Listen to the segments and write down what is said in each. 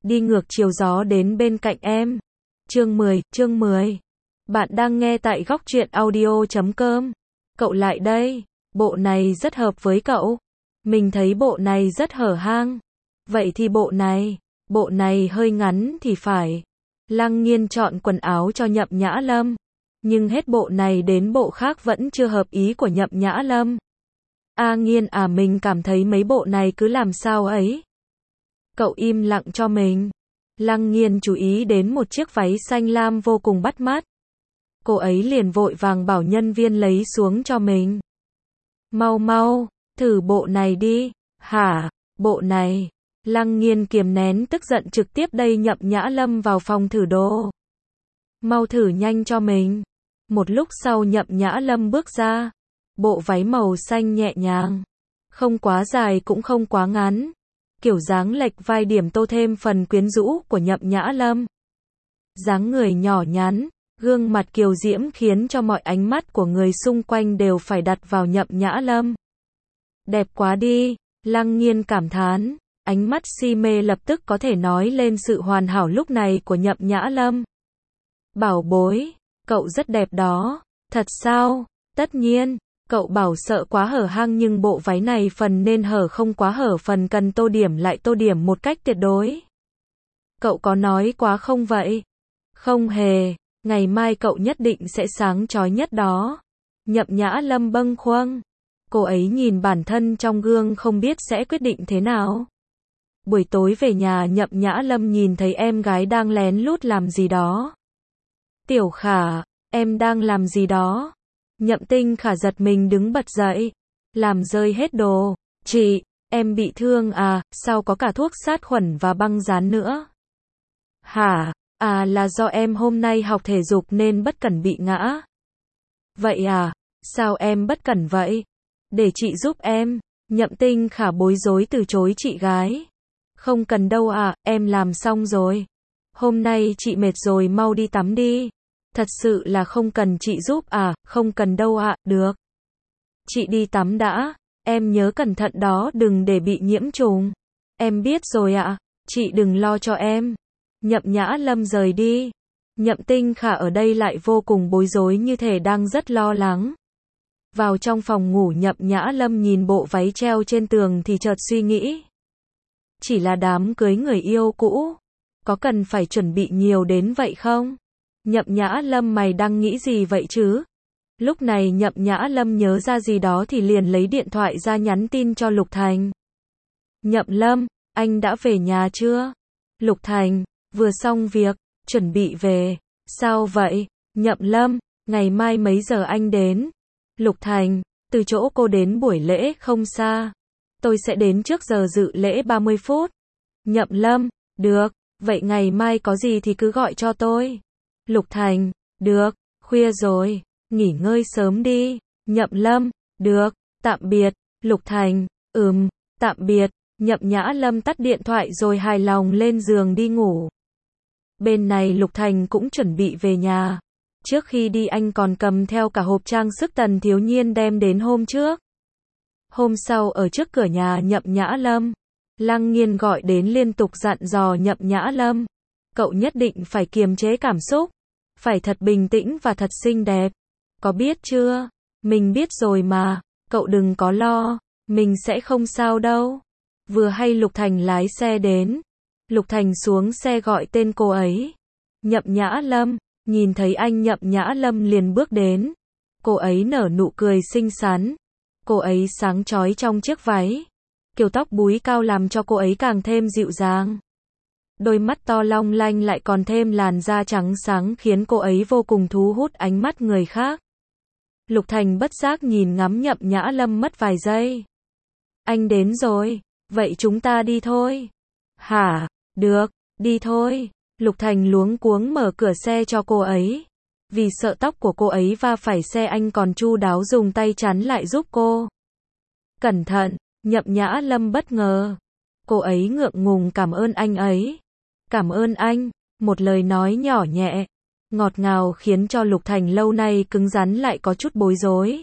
đi ngược chiều gió đến bên cạnh em. Chương 10. Bạn đang nghe tại góc truyện audio.com. Cậu lại đây, bộ này rất hợp với cậu. Mình thấy bộ này rất hở hang. Vậy thì bộ này hơi ngắn thì phải. Lăng Nghiên chọn quần áo cho Nhậm Nhã Lâm. Nhưng hết bộ này đến bộ khác vẫn chưa hợp ý của Nhậm Nhã Lâm. Nghiên à, mình cảm thấy mấy bộ này cứ làm sao ấy. Cậu im lặng cho mình. Lăng Nghiên chú ý đến một chiếc váy xanh lam vô cùng bắt mắt. Cô ấy liền vội vàng bảo nhân viên lấy xuống cho mình. Mau, thử bộ này đi. Hả, bộ này? Lăng Nghiên kiềm nén tức giận trực tiếp đẩy Nhậm Nhã Lâm vào phòng thử đồ. Mau thử nhanh cho mình. Một lúc sau Nhậm Nhã Lâm bước ra. Bộ váy màu xanh nhẹ nhàng. Không quá dài cũng không quá ngắn. Kiểu dáng lệch vai điểm tô thêm phần quyến rũ của Nhậm Nhã Lâm. Dáng người nhỏ nhắn, gương mặt kiều diễm khiến cho mọi ánh mắt của người xung quanh đều phải đặt vào Nhậm Nhã Lâm. Đẹp quá đi, Lăng Nghiên cảm thán, ánh mắt si mê lập tức có thể nói lên sự hoàn hảo lúc này của Nhậm Nhã Lâm. Bảo bối, cậu rất đẹp đó. Thật sao? Tất nhiên. Cậu bảo sợ quá hở hang nhưng bộ váy này phần nên hở không quá hở, phần cần tô điểm lại tô điểm một cách tuyệt đối. Cậu có nói quá không vậy? Không hề, ngày mai cậu nhất định sẽ sáng chói nhất đó. Nhậm Nhã Lâm bâng khuâng. Cô ấy nhìn bản thân trong gương không biết sẽ quyết định thế nào. Buổi tối về nhà Nhậm Nhã Lâm nhìn thấy em gái đang lén lút làm gì đó. Tiểu Khả, em đang làm gì đó? Nhậm Tinh Khả giật mình đứng bật dậy, làm rơi hết đồ. Chị, em bị thương à, sao có cả thuốc sát khuẩn và băng dán nữa? Hả, là do em hôm nay học thể dục nên bất cẩn bị ngã. Vậy à, sao em bất cẩn vậy? Để chị giúp em. Nhậm Tinh Khả bối rối từ chối chị gái. Không cần đâu em làm xong rồi. Hôm nay chị mệt rồi, mau đi tắm đi. Thật sự là không cần chị giúp không cần đâu được. Chị đi tắm đã, em nhớ cẩn thận đó, đừng để bị nhiễm trùng. Em biết rồi chị đừng lo cho em. Nhậm Nhã Lâm rời đi. Nhậm Tinh Khả ở đây lại vô cùng bối rối, như thể đang rất lo lắng. Vào trong phòng ngủ, Nhậm Nhã Lâm nhìn bộ váy treo trên tường thì chợt suy nghĩ. Chỉ là đám cưới người yêu cũ, có cần phải chuẩn bị nhiều đến vậy không? Nhậm Nhã Lâm, mày đang nghĩ gì vậy chứ? Lúc này Nhậm Nhã Lâm nhớ ra gì đó thì liền lấy điện thoại ra nhắn tin cho Lục Thành. Nhậm Lâm, anh đã về nhà chưa? Lục Thành, vừa xong việc, chuẩn bị về. Sao vậy? Nhậm Lâm, ngày mai mấy giờ anh đến? Lục Thành, từ chỗ cô đến buổi lễ không xa. Tôi sẽ đến trước giờ dự lễ 30 phút. Nhậm Lâm, được, vậy ngày mai có gì thì cứ gọi cho tôi. Lục Thành, được, khuya rồi, nghỉ ngơi sớm đi. Nhậm Lâm, được, tạm biệt. Lục Thành, tạm biệt. Nhậm Nhã Lâm tắt điện thoại rồi hài lòng lên giường đi ngủ. Bên này Lục Thành cũng chuẩn bị về nhà. Trước khi đi anh còn cầm theo cả hộp trang sức Tần Thiếu Nhiên đem đến hôm trước. Hôm sau ở trước cửa nhà Nhậm Nhã Lâm, Lăng Nghiên gọi đến liên tục dặn dò Nhậm Nhã Lâm. Cậu nhất định phải kiềm chế cảm xúc. Phải thật bình tĩnh và thật xinh đẹp. Có biết chưa? Mình biết rồi mà. Cậu đừng có lo. Mình sẽ không sao đâu. Vừa hay Lục Thành lái xe đến. Lục Thành xuống xe gọi tên cô ấy. Nhậm Nhã Lâm. Nhìn thấy anh Nhậm Nhã Lâm liền bước đến. Cô ấy nở nụ cười xinh xắn. Cô ấy sáng chói trong chiếc váy. Kiểu tóc búi cao làm cho cô ấy càng thêm dịu dàng. Đôi mắt to long lanh lại còn thêm làn da trắng sáng khiến cô ấy vô cùng thu hút ánh mắt người khác. Lục Thành bất giác nhìn ngắm Nhậm Nhã Lâm mất vài giây. Anh đến rồi, vậy chúng ta đi thôi. Hả, được, đi thôi. Lục Thành luống cuống mở cửa xe cho cô ấy. Vì sợ tóc của cô ấy va phải xe anh còn chu đáo dùng tay chắn lại giúp cô. Cẩn thận, Nhậm Nhã Lâm bất ngờ. Cô ấy ngượng ngùng cảm ơn anh ấy. Cảm ơn anh, một lời nói nhỏ nhẹ, ngọt ngào khiến cho Lục Thành lâu nay cứng rắn lại có chút bối rối.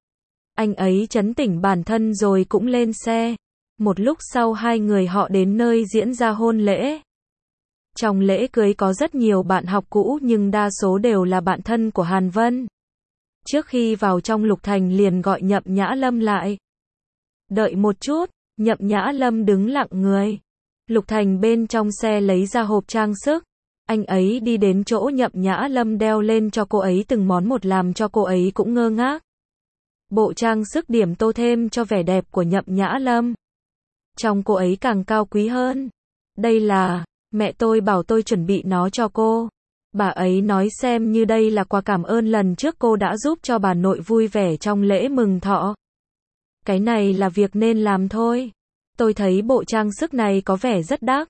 Anh ấy trấn tĩnh bản thân rồi cũng lên xe. Một lúc sau hai người họ đến nơi diễn ra hôn lễ. Trong lễ cưới có rất nhiều bạn học cũ nhưng đa số đều là bạn thân của Hàn Vân. Trước khi vào trong Lục Thành liền gọi Nhậm Nhã Lâm lại. Đợi một chút, Nhậm Nhã Lâm đứng lặng người. Lục Thành bên trong xe lấy ra hộp trang sức. Anh ấy đi đến chỗ Nhậm Nhã Lâm đeo lên cho cô ấy từng món một làm cho cô ấy cũng ngơ ngác. Bộ trang sức điểm tô thêm cho vẻ đẹp của Nhậm Nhã Lâm. Trông cô ấy càng cao quý hơn. Đây là, mẹ tôi bảo tôi chuẩn bị nó cho cô. Bà ấy nói xem như đây là quà cảm ơn lần trước cô đã giúp cho bà nội vui vẻ trong lễ mừng thọ. Cái này là việc nên làm thôi. Tôi thấy bộ trang sức này có vẻ rất đắt.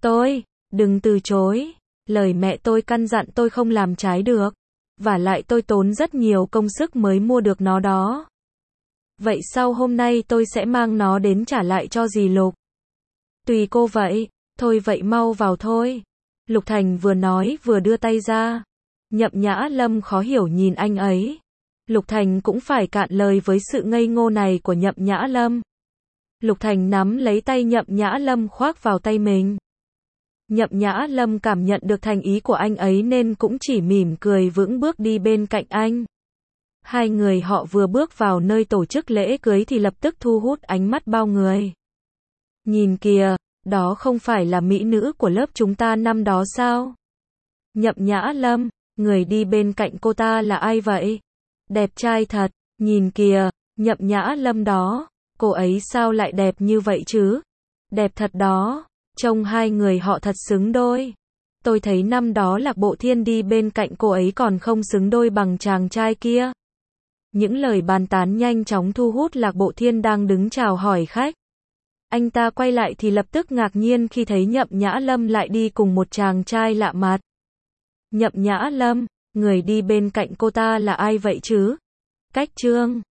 Đừng từ chối. Lời mẹ tôi căn dặn tôi không làm trái được. Vả lại tôi tốn rất nhiều công sức mới mua được nó đó. Vậy sau hôm nay tôi sẽ mang nó đến trả lại cho dì Lục. Tùy cô vậy. Thôi vậy mau vào thôi. Lục Thành vừa nói vừa đưa tay ra. Nhậm Nhã Lâm khó hiểu nhìn anh ấy. Lục Thành cũng phải cạn lời với sự ngây ngô này của Nhậm Nhã Lâm. Lục Thành nắm lấy tay Nhậm Nhã Lâm khoác vào tay mình. Nhậm Nhã Lâm cảm nhận được thành ý của anh ấy nên cũng chỉ mỉm cười vững bước đi bên cạnh anh. Hai người họ vừa bước vào nơi tổ chức lễ cưới thì lập tức thu hút ánh mắt bao người. Nhìn kìa, đó không phải là mỹ nữ của lớp chúng ta năm đó sao? Nhậm Nhã Lâm, người đi bên cạnh cô ta là ai vậy? Đẹp trai thật, nhìn kìa, Nhậm Nhã Lâm đó, cô ấy sao lại đẹp như vậy chứ? Đẹp thật đó, trông hai người họ thật xứng đôi. Tôi thấy năm đó Lạc Bộ Thiên đi bên cạnh cô ấy còn không xứng đôi bằng chàng trai kia. Những lời bàn tán nhanh chóng thu hút Lạc Bộ Thiên đang đứng chào hỏi khách. Anh ta quay lại thì lập tức ngạc nhiên khi thấy Nhậm Nhã Lâm lại đi cùng một chàng trai lạ mặt. Nhậm Nhã Lâm, người đi bên cạnh cô ta là ai vậy chứ? Cách Trương.